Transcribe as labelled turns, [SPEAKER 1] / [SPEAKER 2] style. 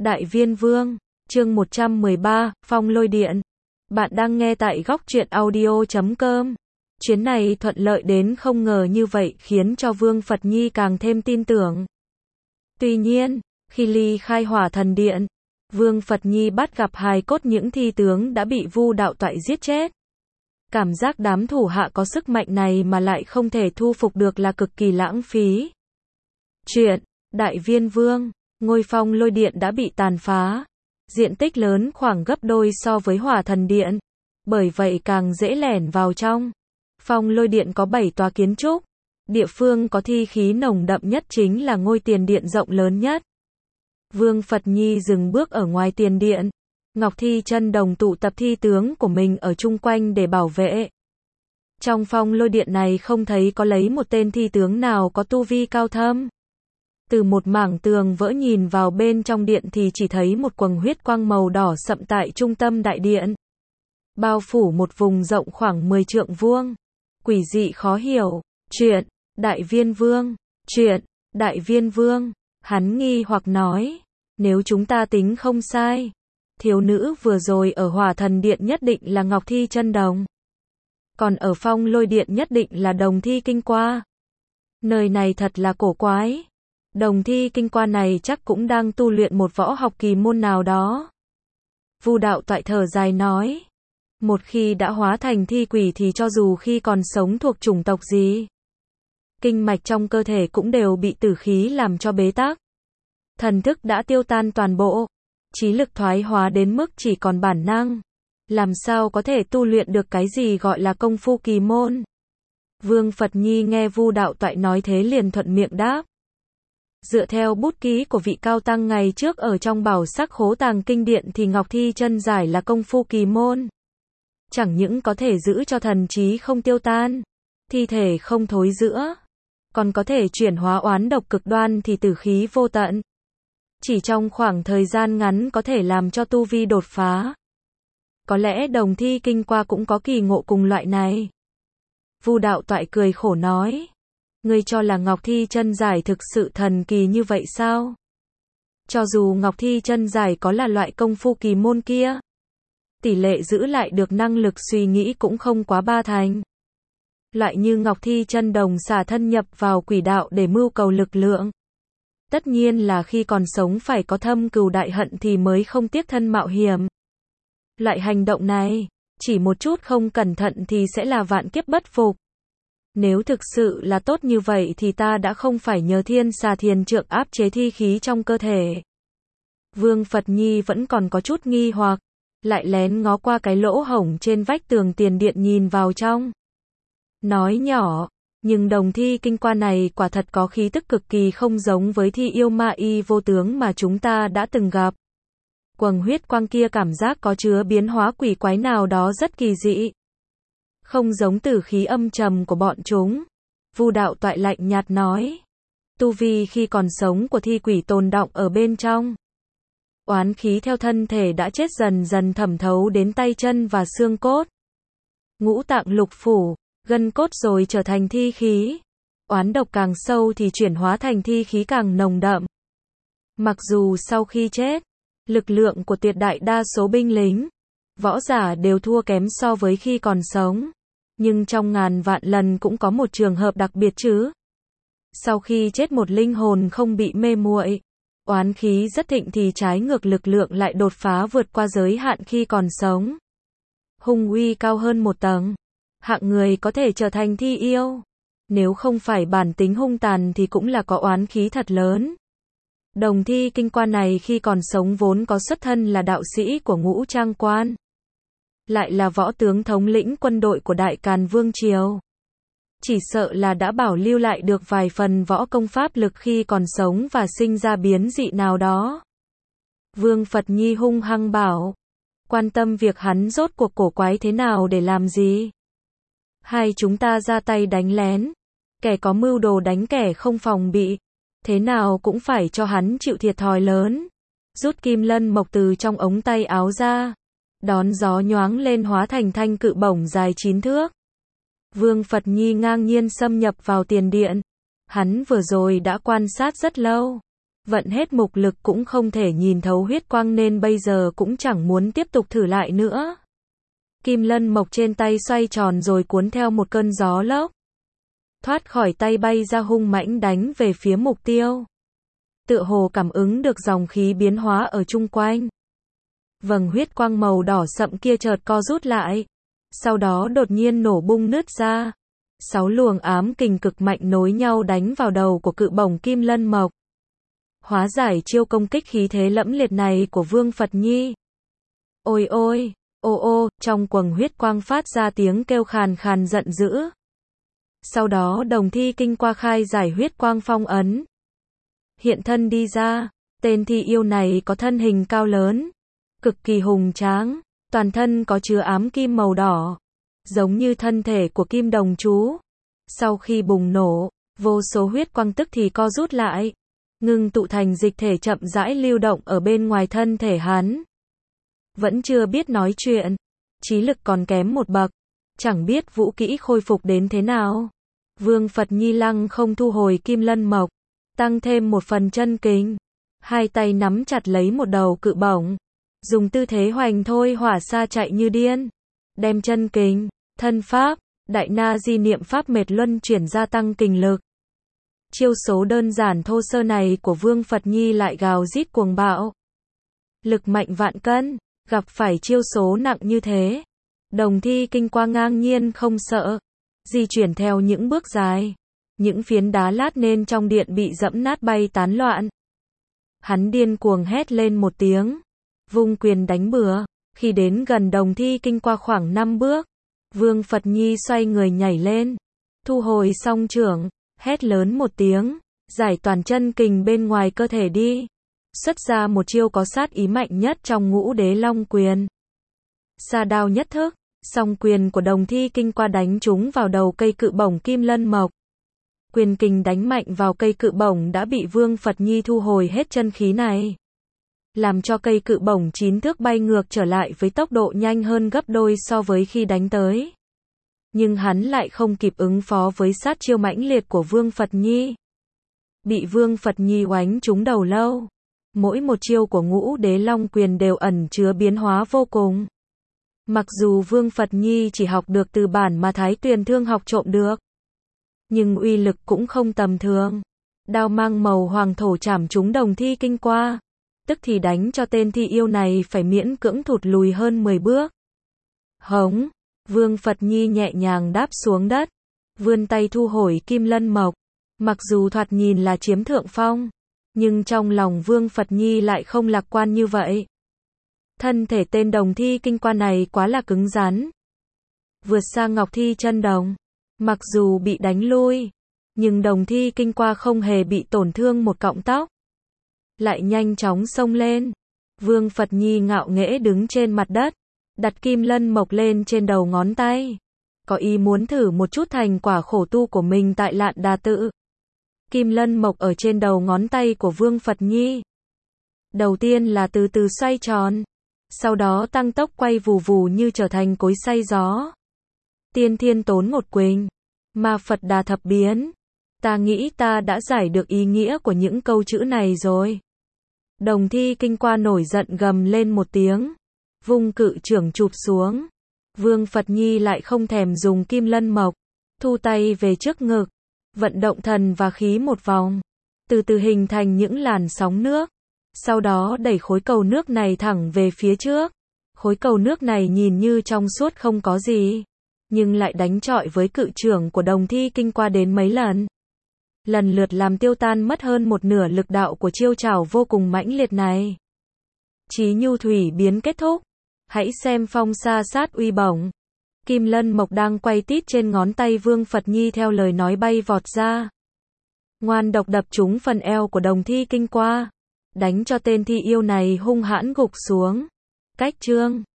[SPEAKER 1] Đại Viên Vương, chương 113, Phong Lôi Điện. Bạn đang nghe tại góc truyện audio.com. Chuyến này thuận lợi đến không ngờ như vậy khiến cho Vương Phật Nhi càng thêm tin tưởng. Tuy nhiên, khi ly khai Hỏa Thần Điện, Vương Phật Nhi bắt gặp hài cốt những thi tướng đã bị Vu Đạo Toại giết chết. Cảm giác đám thủ hạ có sức mạnh này mà lại không thể thu phục được là cực kỳ lãng phí. Chuyện, Đại Viên Vương, ngôi Phong Lôi Điện đã bị tàn phá. Diện tích lớn khoảng gấp đôi so với Hỏa Thần Điện. Bởi vậy càng dễ lẻn vào trong. Phong Lôi Điện có 7 tòa kiến trúc. Địa phương có thi khí nồng đậm nhất chính là ngôi tiền điện rộng lớn nhất. Vương Phật Nhi dừng bước ở ngoài tiền điện. Ngọc Thi Chân Đồng tụ tập thi tướng của mình ở chung quanh để bảo vệ. Trong Phong Lôi Điện này không thấy có lấy một tên thi tướng nào có tu vi cao thâm. Từ một mảng tường vỡ nhìn vào bên trong điện thì chỉ thấy một quầng huyết quang màu đỏ sậm tại trung tâm đại điện. Bao phủ một vùng rộng khoảng 10 trượng vuông. Quỷ dị khó hiểu. Chuyện, Đại Viên Vương. Chuyện, Đại Viên Vương. Hắn nghi hoặc nói. Nếu chúng ta tính không sai. Thiếu nữ vừa rồi ở Hỏa Thần Điện nhất định là Ngọc Thi Chân Đồng. Còn ở Phong Lôi Điện nhất định là Đồng Thi Kinh Qua. Nơi này thật là cổ quái. Đồng Thi Kinh Qua này chắc cũng đang tu luyện một võ học kỳ môn nào đó. Vu Đạo Toại thở dài nói. Một khi đã hóa thành thi quỷ thì cho dù khi còn sống thuộc chủng tộc gì, kinh mạch trong cơ thể cũng đều bị tử khí làm cho bế tắc. Thần thức đã tiêu tan toàn bộ. Trí lực thoái hóa đến mức chỉ còn bản năng. Làm sao có thể tu luyện được cái gì gọi là công phu kỳ môn? Vương Phật Nhi nghe Vu Đạo Toại nói thế liền thuận miệng đáp. Dựa theo bút ký của vị cao tăng ngày trước ở trong Bảo Sắc Khố Tàng Kinh Điện thì Ngọc Thi Chân Giải là công phu kỳ môn. Chẳng những có thể giữ cho thần trí không tiêu tan, thi thể không thối rữa, còn có thể chuyển hóa oán độc cực đoan thì tử khí vô tận. Chỉ trong khoảng thời gian ngắn có thể làm cho tu vi đột phá. Có lẽ Đồng Thi Kinh Qua cũng có kỳ ngộ cùng loại này. Vu Đạo Toại cười khổ nói. Ngươi cho là Ngọc Thi Chân Giải thực sự thần kỳ như vậy sao? Cho dù Ngọc Thi Chân Giải có là loại công phu kỳ môn kia, tỷ lệ giữ lại được năng lực suy nghĩ cũng không quá 3 thành. Loại như Ngọc Thi Chân Đồng xả thân nhập vào quỷ đạo để mưu cầu lực lượng. Tất nhiên là khi còn sống phải có thâm cừu đại hận thì mới không tiếc thân mạo hiểm. Loại hành động này, chỉ một chút không cẩn thận thì sẽ là vạn kiếp bất phục. Nếu thực sự là tốt như vậy thì ta đã không phải nhờ Thiên Xà Thiền Trượng áp chế thi khí trong cơ thể. Vương Phật Nhi vẫn còn có chút nghi hoặc, lại lén ngó qua cái lỗ hổng trên vách tường tiền điện nhìn vào trong. Nói nhỏ, nhưng Đồng Thi Kinh Qua này quả thật có khí tức cực kỳ không giống với thi yêu ma y vô tướng mà chúng ta đã từng gặp. Quầng huyết quang kia cảm giác có chứa biến hóa quỷ quái nào đó rất kỳ dị. Không giống tử khí âm trầm của bọn chúng. Vu Đạo Toại lạnh nhạt nói. Tu vi khi còn sống của thi quỷ tồn đọng ở bên trong. Oán khí theo thân thể đã chết dần dần thẩm thấu đến tay chân và xương cốt. Ngũ tạng lục phủ, gân cốt rồi trở thành thi khí. Oán độc càng sâu thì chuyển hóa thành thi khí càng nồng đậm. Mặc dù sau khi chết, lực lượng của tuyệt đại đa số binh lính, võ giả đều thua kém so với khi còn sống. Nhưng trong ngàn vạn lần cũng có một trường hợp đặc biệt chứ. Sau khi chết một linh hồn không bị mê muội, oán khí rất thịnh thì trái ngược lực lượng lại đột phá vượt qua giới hạn khi còn sống. Hung uy cao hơn một tầng. Hạng người có thể trở thành thi yêu. Nếu không phải bản tính hung tàn thì cũng là có oán khí thật lớn. Đồng Thi Kinh Qua này khi còn sống vốn có xuất thân là đạo sĩ của Ngũ Trang Quan. Lại là võ tướng thống lĩnh quân đội của Đại Càn Vương Triều. Chỉ sợ là đã bảo lưu lại được vài phần võ công pháp lực khi còn sống và sinh ra biến dị nào đó. Vương Phật Nhi hung hăng bảo. Quan tâm việc hắn rốt cuộc cổ quái thế nào để làm gì? Hai chúng ta ra tay đánh lén. Kẻ có mưu đồ đánh kẻ không phòng bị. Thế nào cũng phải cho hắn chịu thiệt thòi lớn. Rút kim lân mộc từ trong ống tay áo ra. Đón gió nhoáng lên hóa thành thanh cự bổng dài 9 thước. Vương Phật Nhi ngang nhiên xâm nhập vào tiền điện. Hắn vừa rồi đã quan sát rất lâu. Vận hết mục lực cũng không thể nhìn thấu huyết quang nên bây giờ cũng chẳng muốn tiếp tục thử lại nữa. Kim lân mộc trên tay xoay tròn rồi cuốn theo một cơn gió lốc. Thoát khỏi tay bay ra hung mãnh đánh về phía mục tiêu. Tựa hồ cảm ứng được dòng khí biến hóa ở chung quanh. Vầng huyết quang màu đỏ sậm kia chợt co rút lại. Sau đó đột nhiên nổ bung nứt ra. 6 luồng ám kình cực mạnh nối nhau đánh vào đầu của cự bổng Kim Lân Mộc. Hóa giải chiêu công kích khí thế lẫm liệt này của Vương Phật Nhi. Ôi ôi, ô ô, trong quầng huyết quang phát ra tiếng kêu khàn khàn giận dữ. Sau đó đồng thi kinh qua khai giải huyết quang phong ấn. Hiện thân đi ra, tên thi yêu này có thân hình cao lớn, cực kỳ hùng tráng, toàn thân có chứa ám kim màu đỏ, giống như thân thể của kim đồng chú. Sau khi bùng nổ, vô số huyết quang tức thì co rút lại, ngưng tụ thành dịch thể chậm rãi lưu động ở bên ngoài thân thể hắn. Vẫn chưa biết nói chuyện, trí lực còn kém một bậc, chẳng biết vũ kỹ khôi phục đến thế nào. Vương Phật Nhi lăng không thu hồi Kim Lân Mộc, tăng thêm một phần chân kình, hai tay nắm chặt lấy một đầu cự bổng, dùng tư thế hoành thôi hỏa xa chạy như điên, đem chân kình, thân pháp, đại na di niệm pháp mệt luân chuyển gia tăng kình lực. Chiêu số đơn giản thô sơ này của Vương Phật Nhi lại gào rít cuồng bạo. Lực mạnh vạn cân, gặp phải chiêu số nặng như thế, đồng thi kinh qua ngang nhiên không sợ, di chuyển theo những bước dài, những phiến đá lát nên trong điện bị dẫm nát bay tán loạn. Hắn điên cuồng hét lên một tiếng, vung quyền đánh bừa, khi đến gần đồng thi kinh qua khoảng 5 bước, Vương Phật Nhi xoay người nhảy lên, thu hồi song chưởng, hét lớn một tiếng, giải toàn chân kình bên ngoài cơ thể đi, xuất ra một chiêu có sát ý mạnh nhất trong Ngũ Đế Long Quyền. Sa đao nhất thức, song quyền của đồng thi kinh qua đánh trúng vào đầu cây cự bổng Kim Lân Mộc. Quyền kình đánh mạnh vào cây cự bổng đã bị Vương Phật Nhi thu hồi hết chân khí này, làm cho cây cự bổng 9 thước bay ngược trở lại với tốc độ nhanh hơn gấp đôi so với khi đánh tới. Nhưng hắn lại không kịp ứng phó với sát chiêu mãnh liệt của Vương Phật Nhi. Bị Vương Phật Nhi oánh trúng đầu lâu. Mỗi một chiêu của Ngũ Đế Long Quyền đều ẩn chứa biến hóa vô cùng. Mặc dù Vương Phật Nhi chỉ học được từ bản mà Thái Tuyền Thương học trộm được, nhưng uy lực cũng không tầm thường. Đao mang màu hoàng thổ chảm trúng đồng thi kinh qua, tức thì đánh cho tên thi yêu này phải miễn cưỡng thụt lùi hơn 10 bước. Hống, Vương Phật Nhi nhẹ nhàng đáp xuống đất, vươn tay thu hồi Kim Lân Mộc. Mặc dù thoạt nhìn là chiếm thượng phong, nhưng trong lòng Vương Phật Nhi lại không lạc quan như vậy. Thân thể tên đồng thi kinh qua này quá là cứng rắn, vượt xa Ngọc Thi Chân Đồng. Mặc dù bị đánh lui, nhưng đồng thi kinh qua không hề bị tổn thương một cọng tóc, lại nhanh chóng xông lên. Vương Phật Nhi ngạo nghễ đứng trên mặt đất, đặt Kim Lân Mộc lên trên đầu ngón tay, có ý muốn thử một chút thành quả khổ tu của mình tại Lạn Đà Tự. Kim Lân Mộc ở trên đầu ngón tay của Vương Phật Nhi, đầu tiên là từ từ xoay tròn, sau đó tăng tốc quay vù vù như trở thành cối xay gió. Tiên Thiên Tốn Một Quỳnh, Ma Phật Đà Thập Biến. Ta nghĩ ta đã giải được ý nghĩa của những câu chữ này rồi. Đồng thi kinh qua nổi giận gầm lên một tiếng, vung cự chưởng chụp xuống. Vương Phật Nhi lại không thèm dùng Kim Lân Mộc, thu tay về trước ngực, vận động thần và khí một vòng, từ từ hình thành những làn sóng nước. Sau đó đẩy khối cầu nước này thẳng về phía trước. Khối cầu nước này nhìn như trong suốt không có gì, nhưng lại đánh chọi với cự chưởng của đồng thi kinh qua đến mấy lần. Lần lượt làm tiêu tan mất hơn một nửa lực đạo của chiêu trảo vô cùng mãnh liệt này. Chí nhu thủy biến kết thúc. Hãy xem phong sa sát uy bổng. Kim Lân Mộc đang quay tít trên ngón tay Vương Phật Nhi theo lời nói bay vọt ra. Ngoan độc đập trúng phần eo của đồng thi kinh qua, đánh cho tên thi yêu này hung hãn gục xuống. Cách chương